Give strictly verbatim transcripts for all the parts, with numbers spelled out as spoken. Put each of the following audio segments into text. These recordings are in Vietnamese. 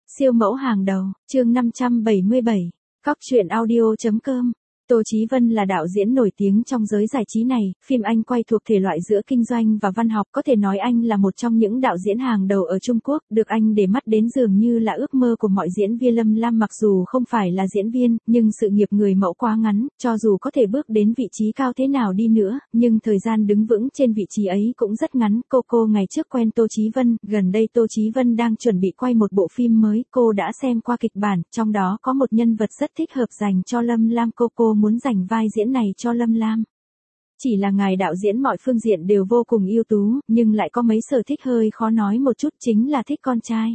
Siêu mẫu hàng đầu, chương năm trăm bảy mươi bảy, Cóc truyện audio.com. Tô Chí Vân là đạo diễn nổi tiếng trong giới giải trí này, phim anh quay thuộc thể loại giữa kinh doanh và văn học, có thể nói anh là một trong những đạo diễn hàng đầu ở Trung Quốc, được anh để mắt đến dường như là ước mơ của mọi diễn viên. Lâm Lam mặc dù không phải là diễn viên, nhưng sự nghiệp người mẫu quá ngắn, cho dù có thể bước đến vị trí cao thế nào đi nữa, nhưng thời gian đứng vững trên vị trí ấy cũng rất ngắn. Coco ngày trước quen Tô Chí Vân, gần đây Tô Chí Vân đang chuẩn bị quay một bộ phim mới, cô đã xem qua kịch bản, trong đó có một nhân vật rất thích hợp dành cho Lâm Lam. Coco muốn dành vai diễn này cho Lâm Lam. Chỉ là ngài đạo diễn mọi phương diện đều vô cùng ưu tú, nhưng lại có mấy sở thích hơi khó nói một chút, chính là thích con trai.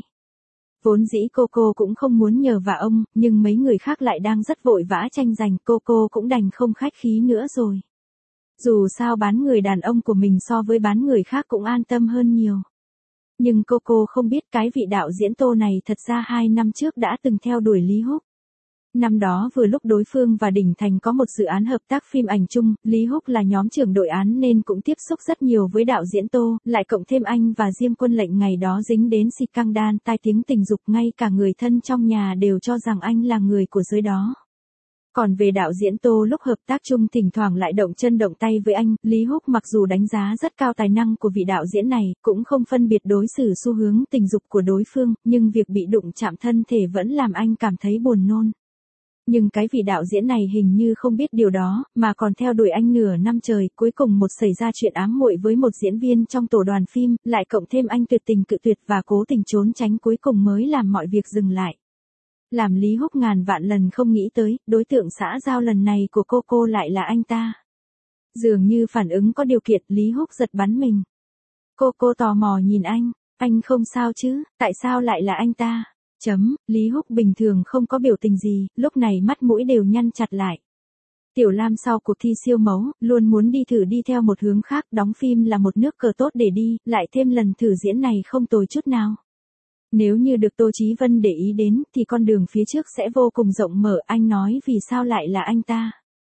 Vốn dĩ Coco cũng không muốn nhờ vả ông, nhưng mấy người khác lại đang rất vội vã tranh giành, Coco cũng đành không khách khí nữa rồi. Dù sao bán người đàn ông của mình so với bán người khác cũng an tâm hơn nhiều. Nhưng Coco không biết cái vị đạo diễn Tô này thật ra hai năm trước đã từng theo đuổi Lý Húc. Năm đó vừa lúc đối phương và Đỉnh Thành có một dự án hợp tác phim ảnh chung, Lý Húc là nhóm trưởng đội án nên cũng tiếp xúc rất nhiều với đạo diễn Tô, lại cộng thêm anh và Diêm Quân Lệnh ngày đó dính đến scandal tai tiếng tình dục, ngay cả người thân trong nhà đều cho rằng anh là người của giới đó. Còn về đạo diễn Tô, lúc hợp tác chung thỉnh thoảng lại động chân động tay với anh, Lý Húc mặc dù đánh giá rất cao tài năng của vị đạo diễn này, cũng không phân biệt đối xử xu hướng tình dục của đối phương, nhưng việc bị đụng chạm thân thể vẫn làm anh cảm thấy buồn nôn. Nhưng cái vị đạo diễn này hình như không biết điều đó, mà còn theo đuổi anh nửa năm trời, cuối cùng một xảy ra chuyện ám muội với một diễn viên trong tổ đoàn phim, lại cộng thêm anh tuyệt tình cự tuyệt và cố tình trốn tránh, cuối cùng mới làm mọi việc dừng lại. Làm Lý Húc ngàn vạn lần không nghĩ tới, đối tượng xã giao lần này của Coco lại là anh ta. Dường như phản ứng có điều kiện, Lý Húc giật bắn mình. Coco tò mò nhìn anh, anh không sao chứ, tại sao lại là anh ta? Chấm, Lý Húc bình thường không có biểu tình gì, lúc này mắt mũi đều nhăn chặt lại. Tiểu Lam sau cuộc thi siêu mẫu, luôn muốn đi thử đi theo một hướng khác, đóng phim là một nước cờ tốt để đi, lại thêm lần thử diễn này không tồi chút nào. Nếu như được Tô Chí Vân để ý đến, thì con đường phía trước sẽ vô cùng rộng mở. Anh nói vì sao lại là anh ta?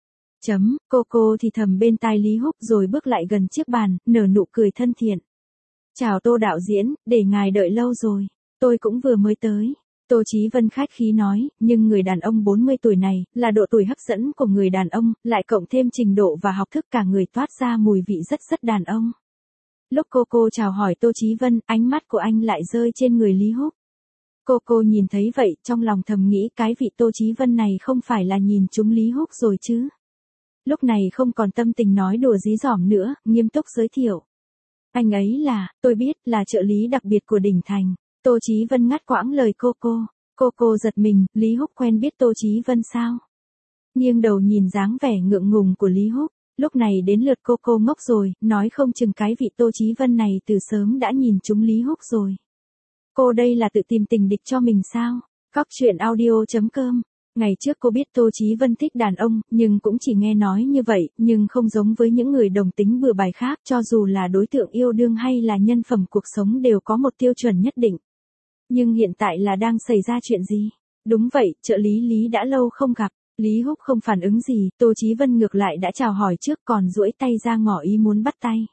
Chấm, Coco thì thầm bên tai Lý Húc rồi bước lại gần chiếc bàn, nở nụ cười thân thiện. Chào Tô đạo diễn, để ngài đợi lâu rồi. Tôi cũng vừa mới tới. Tô Chí Vân khách khí nói, nhưng người đàn ông bốn mươi tuổi này, là độ tuổi hấp dẫn của người đàn ông, lại cộng thêm trình độ và học thức, cả người toát ra mùi vị rất rất đàn ông. Lúc Coco chào hỏi Tô Chí Vân, ánh mắt của anh lại rơi trên người Lý Húc. Coco nhìn thấy vậy, trong lòng thầm nghĩ cái vị Tô Chí Vân này không phải là nhìn trúng Lý Húc rồi chứ. Lúc này không còn tâm tình nói đùa dí dỏm nữa, nghiêm túc giới thiệu. Anh ấy là, tôi biết, là trợ lý đặc biệt của Đỉnh Thành. Tô Chí Vân ngắt quãng lời Coco. Coco giật mình, Lý Húc quen biết Tô Chí Vân sao? Nghiêng đầu nhìn dáng vẻ ngượng ngùng của Lý Húc, lúc này đến lượt Coco ngốc rồi, nói không chừng cái vị Tô Chí Vân này từ sớm đã nhìn trúng Lý Húc rồi. Cô đây là tự tìm tình địch cho mình sao? Cóc truyện audio.com. Ngày trước cô biết Tô Chí Vân thích đàn ông, nhưng cũng chỉ nghe nói như vậy, nhưng không giống với những người đồng tính bừa bãi khác, cho dù là đối tượng yêu đương hay là nhân phẩm cuộc sống đều có một tiêu chuẩn nhất định. Nhưng hiện tại là đang xảy ra chuyện gì? Đúng vậy, trợ lý Lý đã lâu không gặp. Lý Húc không phản ứng gì, Tô Chí Vân ngược lại đã chào hỏi trước, còn duỗi tay ra ngỏ ý muốn bắt tay.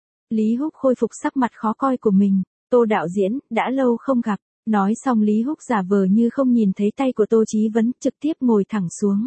Lý Húc khôi phục sắc mặt khó coi của mình. Tô đạo diễn, đã lâu không gặp. Nói xong Lý Húc giả vờ như không nhìn thấy tay của Tô Chí Vân, trực tiếp ngồi thẳng xuống.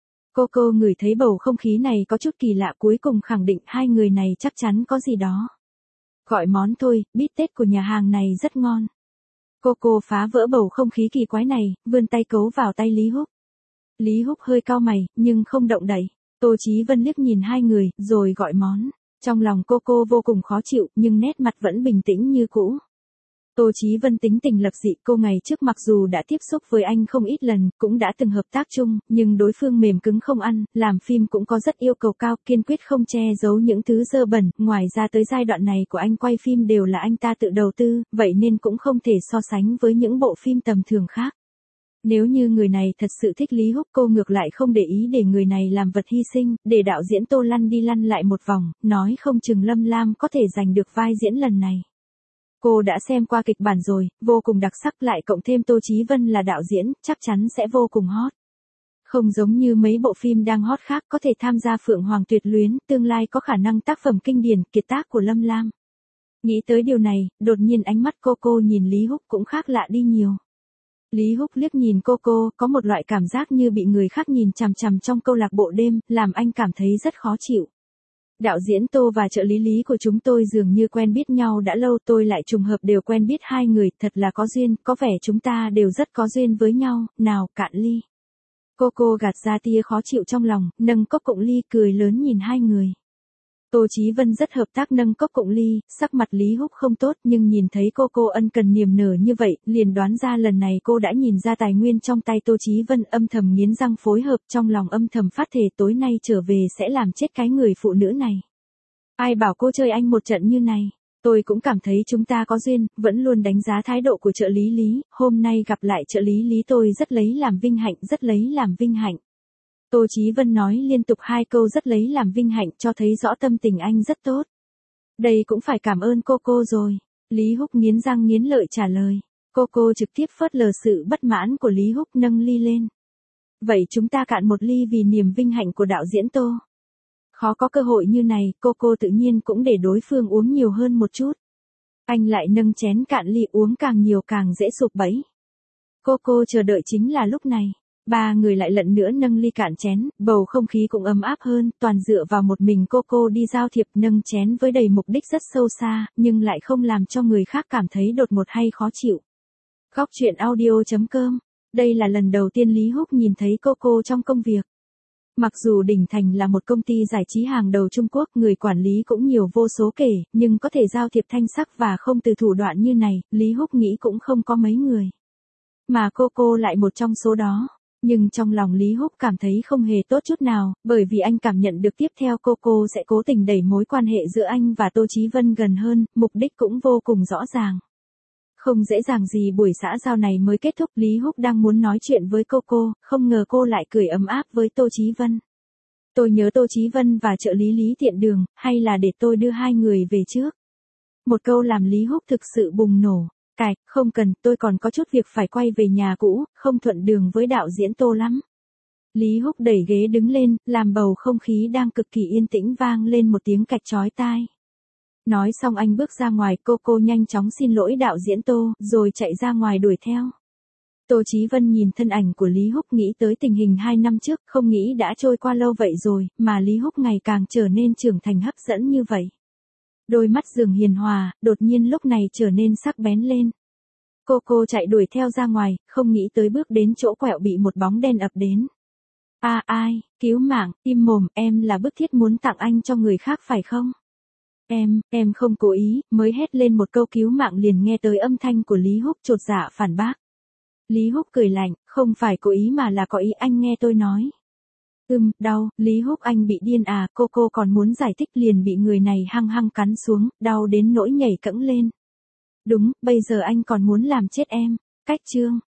Coco ngửi thấy bầu không khí này có chút kỳ lạ, cuối cùng khẳng định hai người này chắc chắn có gì đó. Gọi món thôi, bít tết của nhà hàng này rất ngon. Coco phá vỡ bầu không khí kỳ quái này, vươn tay cấu vào tay Lý Húc. Lý Húc hơi cau mày, nhưng không động đậy. Tô Chí Vân liếc nhìn hai người, rồi gọi món. Trong lòng Coco vô cùng khó chịu, nhưng nét mặt vẫn bình tĩnh như cũ. Tô Chí Vân tính tình lập dị, cô ngày trước mặc dù đã tiếp xúc với anh không ít lần, cũng đã từng hợp tác chung, nhưng đối phương mềm cứng không ăn, làm phim cũng có rất yêu cầu cao, kiên quyết không che giấu những thứ dơ bẩn, ngoài ra tới giai đoạn này của anh quay phim đều là anh ta tự đầu tư, vậy nên cũng không thể so sánh với những bộ phim tầm thường khác. Nếu như người này thật sự thích Lý Húc, cô ngược lại không để ý để người này làm vật hy sinh, để đạo diễn Tô lăn đi lăn lại một vòng, nói không chừng Lâm Lam có thể giành được vai diễn lần này. Cô đã xem qua kịch bản rồi, vô cùng đặc sắc, lại cộng thêm Tô Chí Vân là đạo diễn, chắc chắn sẽ vô cùng hot. Không giống như mấy bộ phim đang hot khác có thể tham gia Phượng Hoàng Tuyệt Luyến, tương lai có khả năng tác phẩm kinh điển, kiệt tác của Lâm Lam. Nghĩ tới điều này, đột nhiên ánh mắt Coco nhìn Lý Húc cũng khác lạ đi nhiều. Lý Húc liếc nhìn cô cô, có một loại cảm giác như bị người khác nhìn chằm chằm trong câu lạc bộ đêm, làm anh cảm thấy rất khó chịu. Đạo diễn Tô và trợ lý Lý của chúng tôi dường như quen biết nhau đã lâu, tôi lại trùng hợp đều quen biết hai người, thật là có duyên, có vẻ chúng ta đều rất có duyên với nhau, nào, cạn ly. Cô cô gạt ra tia khó chịu trong lòng, nâng cốc cụng ly cười lớn nhìn hai người. Tô Chí Vân rất hợp tác nâng cốc cụng ly, sắc mặt Lý Húc không tốt nhưng nhìn thấy cô cô ân cần niềm nở như vậy, liền đoán ra lần này cô đã nhìn ra tài nguyên trong tay Tô Chí Vân, âm thầm nghiến răng phối hợp, trong lòng âm thầm phát thề tối nay trở về sẽ làm chết cái người phụ nữ này. Ai bảo cô chơi anh một trận như này, tôi cũng cảm thấy chúng ta có duyên, vẫn luôn đánh giá thái độ của trợ lý Lý, hôm nay gặp lại trợ lý Lý tôi rất lấy làm vinh hạnh, rất lấy làm vinh hạnh. Tô Chí Vân nói liên tục hai câu rất lấy làm vinh hạnh cho thấy rõ tâm tình anh rất tốt. Đây cũng phải cảm ơn cô cô rồi. Lý Húc nghiến răng nghiến lợi trả lời. Cô cô trực tiếp phớt lờ sự bất mãn của Lý Húc nâng ly lên. Vậy chúng ta cạn một ly vì niềm vinh hạnh của đạo diễn Tô. Khó có cơ hội như này, cô cô tự nhiên cũng để đối phương uống nhiều hơn một chút. Anh lại nâng chén cạn ly uống càng nhiều càng dễ sụp bẫy. Cô cô chờ đợi chính là lúc này. Ba người lại lần nữa nâng ly cạn chén, bầu không khí cũng ấm áp hơn, toàn dựa vào một mình cô cô đi giao thiệp nâng chén với đầy mục đích rất sâu xa, nhưng lại không làm cho người khác cảm thấy đột ngột hay khó chịu. Góc truyện audio chấm com. Đây là lần đầu tiên Lý Húc nhìn thấy cô cô trong công việc. Mặc dù Đỉnh Thành là một công ty giải trí hàng đầu Trung Quốc, người quản lý cũng nhiều vô số kể, nhưng có thể giao thiệp thanh sắc và không từ thủ đoạn như này, Lý Húc nghĩ cũng không có mấy người. Mà cô cô lại một trong số đó. Nhưng trong lòng Lý Húc cảm thấy không hề tốt chút nào, bởi vì anh cảm nhận được tiếp theo cô cô sẽ cố tình đẩy mối quan hệ giữa anh và Tô Chí Vân gần hơn, mục đích cũng vô cùng rõ ràng. Không dễ dàng gì buổi xã giao này mới kết thúc, Lý Húc đang muốn nói chuyện với cô cô, không ngờ cô lại cười ấm áp với Tô Chí Vân. Tôi nhớ Tô Chí Vân và trợ lý Lý tiện đường, hay là để tôi đưa hai người về trước. Một câu làm Lý Húc thực sự bùng nổ. Cài, không cần, tôi còn có chút việc phải quay về nhà cũ, không thuận đường với đạo diễn Tô lắm. Lý Húc đẩy ghế đứng lên, làm bầu không khí đang cực kỳ yên tĩnh vang lên một tiếng cạch chói tai. Nói xong anh bước ra ngoài, cô cô nhanh chóng xin lỗi đạo diễn Tô, rồi chạy ra ngoài đuổi theo. Tô Chí Vân nhìn thân ảnh của Lý Húc nghĩ tới tình hình hai năm trước, không nghĩ đã trôi qua lâu vậy rồi, mà Lý Húc ngày càng trở nên trưởng thành hấp dẫn như vậy. Đôi mắt dường hiền hòa, đột nhiên lúc này trở nên sắc bén lên. Cô cô chạy đuổi theo ra ngoài, không nghĩ tới bước đến chỗ quẹo bị một bóng đen ập đến. A à, ai, cứu mạng, im mồm, em là bức thiết muốn tặng anh cho người khác phải không? Em, em không cố ý, mới hét lên một câu cứu mạng liền nghe tới âm thanh của Lý Húc chột dạ phản bác. Lý Húc cười lạnh, không phải cố ý mà là có ý, anh nghe tôi nói. Ừm, đau, Lý Húc anh bị điên à, cô cô còn muốn giải thích liền bị người này hăng hăng cắn xuống, đau đến nỗi nhảy cẫng lên. Đúng, bây giờ anh còn muốn làm chết em. Cách chương.